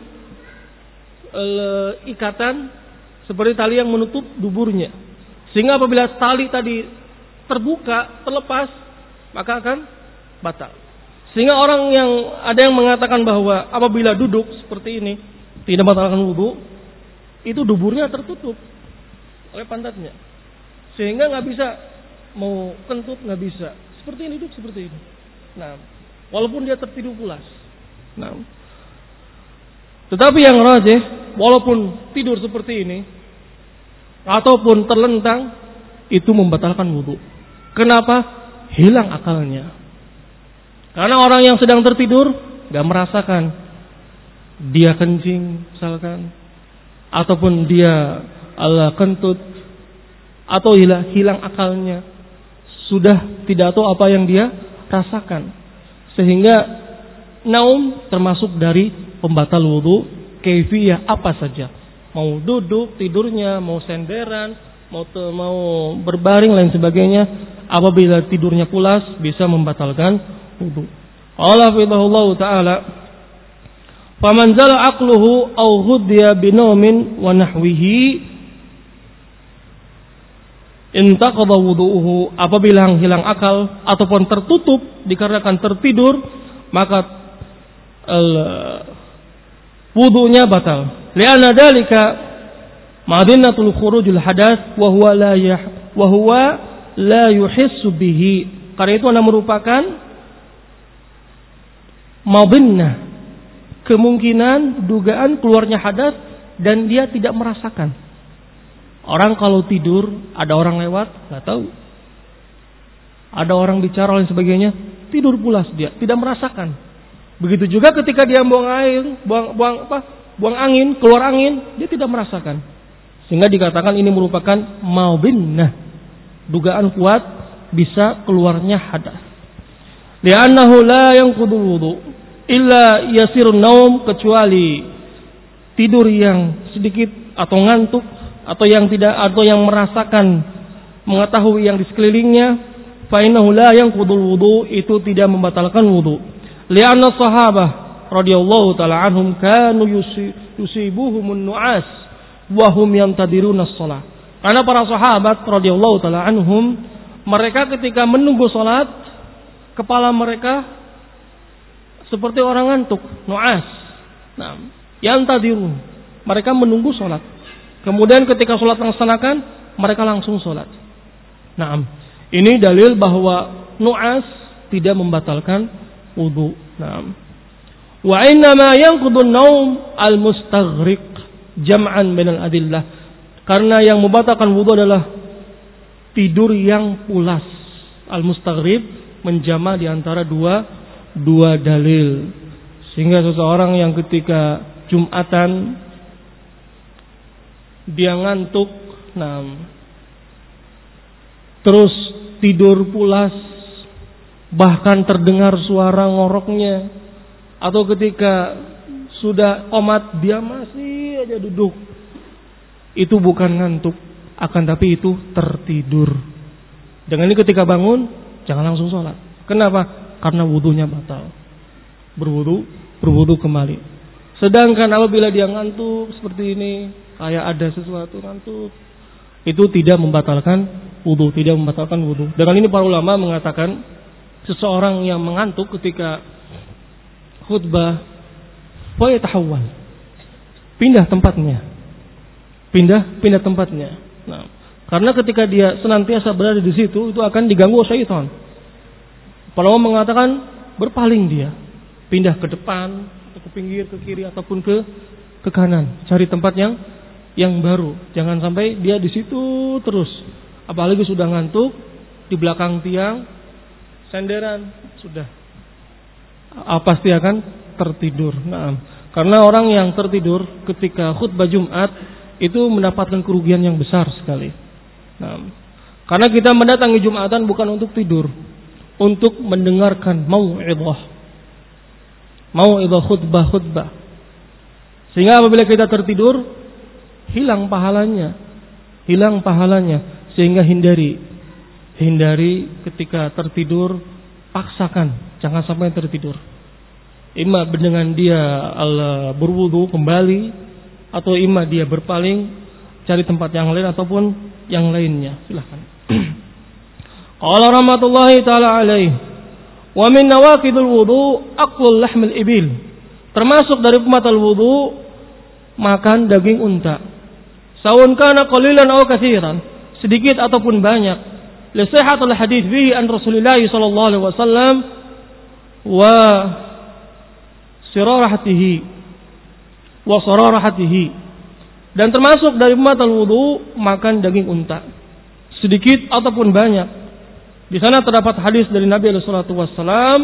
ikatan, seperti tali yang menutup duburnya, sehingga apabila tali tadi terbuka, terlepas, maka akan batal. Sehingga orang yang ada yang mengatakan bahwa apabila duduk seperti ini tidak membatalkan wudu, itu duburnya tertutup oleh pantatnya. Sehingga nggak bisa mau kentut, nggak bisa. Seperti ini, duduk seperti ini. Nah, walaupun dia tertidur pulas. Nah, tetapi yang rajih, walaupun tidur seperti ini ataupun terlentang, itu membatalkan wudu. Kenapa? Hilang akalnya. Karena orang yang sedang tertidur nggak merasakan dia kencing, misalkan, ataupun dia kentut, atau hilang akalnya, sudah tidak tahu apa yang dia rasakan, sehingga naum termasuk dari pembatal wudu, kaifiyah apa saja, mau duduk tidurnya, mau senderan, mau berbaring lain sebagainya, apabila tidurnya pulas bisa membatalkan wudu. Allah firmanallahu taala, faman zala aqluhu aw ghuddiya binaumin wa nahwihi intaqadha wudu'uhu. Apabila hilang akal ataupun tertutup dikarenakan tertidur, maka wudunya batal. Li'anna dalika madinatul khurujul hadath wa huwa la yuhissu bihi. Karena itu merupakan madinah, kemungkinan dugaan keluarnya hadas dan dia tidak merasakan. Orang kalau tidur, ada orang lewat, nggak tahu. Ada orang bicara dan sebagainya, tidur pulas dia, tidak merasakan. Begitu juga ketika dia buang air, buang angin, keluar angin, dia tidak merasakan. Sehingga dikatakan ini merupakan maubinah, dugaan kuat bisa keluarnya hadas. Li'annahu la yanqudu wudu illa yasirun naum, kecuali tidur yang sedikit atau ngantuk, atau yang tidak, atau yang merasakan, mengetahui yang di sekelilingnya, fa innahu la yanqudul wudu, itu tidak membatalkan wudu. Li'anna sahabah radhiyallahu taala anhum kanu yusibuhumun nu'as wa hum yantadiruna shalah. Karena para sahabat radhiyallahu taala anhum, mereka ketika menunggu salat, kepala mereka seperti orang ngantuk, nu'as. Nah, yantadirun. Mereka menunggu salat. Kemudian ketika salat dilaksanakan, mereka langsung salat. Nah, ini dalil bahwa nu'as tidak membatalkan wudu. Nah, wa innama yanqudu an-naum al-mustaghriq jam'an bainal adillah. Karena yang membatalkan wudu adalah tidur yang pulas. Al-mustaghrib menjama di antara dua dalil. Sehingga seseorang yang ketika Jumatan dia ngantuk, terus tidur pulas, bahkan terdengar suara ngoroknya, atau ketika sudah qomat dia masih aja duduk, itu bukan ngantuk, akan tapi itu tertidur. Dengan ini ketika bangun jangan langsung sholat. Kenapa? Karena wudunya batal. Berwudu kembali. Sedangkan apabila dia ngantuk seperti ini, kayak ada sesuatu ngantuk, itu tidak membatalkan wudu, tidak membatalkan wudu. Dengan ini para ulama mengatakan seseorang yang mengantuk ketika khutbah, fa yatahawwal, pindah tempatnya. Nah, karena ketika dia senantiasa berada di situ, itu akan diganggu syaitan. Para ulama mengatakan berpaling dia, pindah ke depan, ke pinggir, ke kiri ataupun ke kanan, cari tempat yang baru. Jangan sampai dia di situ terus. Apalagi sudah ngantuk, di belakang tiang, senderan, sudah pasti akan tertidur. Nah, karena orang yang tertidur ketika khutbah Jumat itu mendapatkan kerugian yang besar sekali. Nah, karena kita mendatangi Jumatan bukan untuk tidur, untuk mendengarkan mau'idhah khutbah. Sehingga apabila kita tertidur, hilang pahalanya. Sehingga hindari ketika tertidur, paksakan jangan sampai tertidur. Ima dengan dia berwudu kembali, atau ima dia berpaling cari tempat yang lain ataupun yang lainnya. Silakan. Qala rahmatullahi taala alaihi wa min nawaqidul wudu aqlul lahmil ibil. Termasuk dari pembatal wudu makan daging unta. Saun kana qalilan aw katsiran, sedikit ataupun banyak. Li sihhatil hadits fihi an Rasulillah sallallahu alaihi wasallam wa sararahatihi. Dan termasuk dari pembatal wudu makan daging unta, sedikit ataupun banyak. Di sana terdapat hadis dari Nabi sallallahu alaihi wasallam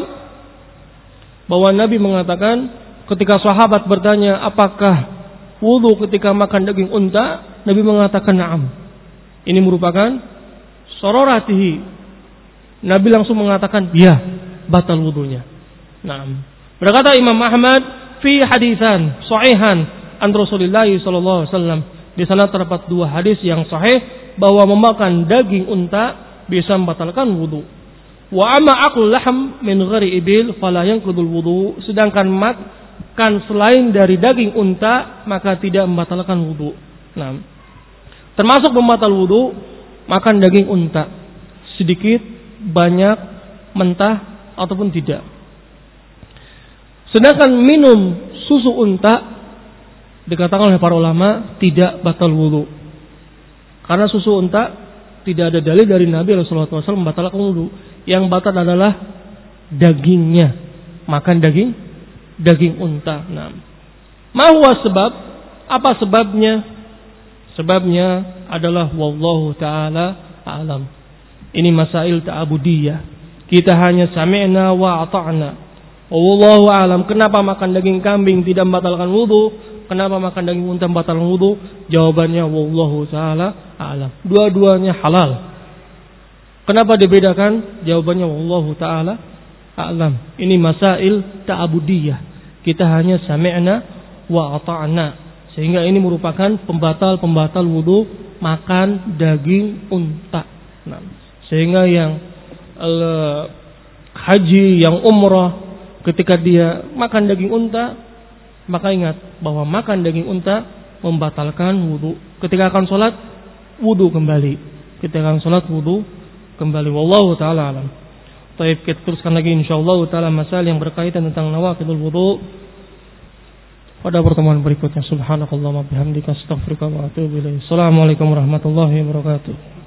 bahwa Nabi mengatakan ketika sahabat bertanya apakah wudu ketika makan daging unta, Nabi mengatakan na'am. Ini merupakan sararatihi. Nabi langsung mengatakan ya, batal wudunya. Na'am. Berkata Imam Ahmad fi hadisan sahihan an Rasulillah sallallahu alaihi wasallam. Di sana terdapat dua hadis yang sahih bahwa memakan daging unta bisa membatalkan wudu. Wa amma aqlul lahm min ghairi ibil fala yanqudul wudu. Sedangkan makan selain dari daging unta maka tidak membatalkan wudu. Nah, termasuk pembatal wudu makan daging unta, sedikit, banyak, mentah ataupun tidak. Sedangkan minum susu unta dikatakan oleh para ulama tidak batal wudu. Karena susu unta tidak ada dalil dari Nabi sallallahu alaihi wasallam membatalkan wudu. Yang batal adalah dagingnya. Makan daging unta. Nah, ma huwa sebab? Apa sebabnya? Sebabnya adalah wallahu taala a'lam. Ini masail ta'abudiyah. Kita hanya sami'na wa ata'na. Wallahu a'lam. Kenapa makan daging kambing tidak membatalkan wudu? Kenapa makan daging unta membatalkan wudu? Jawabannya wallahu taala a'lam. Dua-duanya halal. Kenapa dibedakan? Jawabannya wallahu taala a'lam. Ini masail ta'abudiyah. Kita hanya sami'na wa ata'na. Sehingga ini merupakan pembatal wudu makan daging unta. Nah, sehingga yang haji, yang umrah ketika dia makan daging unta, maka ingat bahwa makan daging unta membatalkan wudu. Ketika akan sholat, wudu kembali. Ketika akan sholat, wudu kembali. Wallahu ta'ala alam. Baik, kita teruskan lagi insyaallah ta'ala masalah yang berkaitan tentang nawaqidul wudu pada pertemuan berikutnya. Subhanakallahumma bihamdika astaghfiruka wa atubu ilaik. Assalamualaikum warahmatullahi wabarakatuh.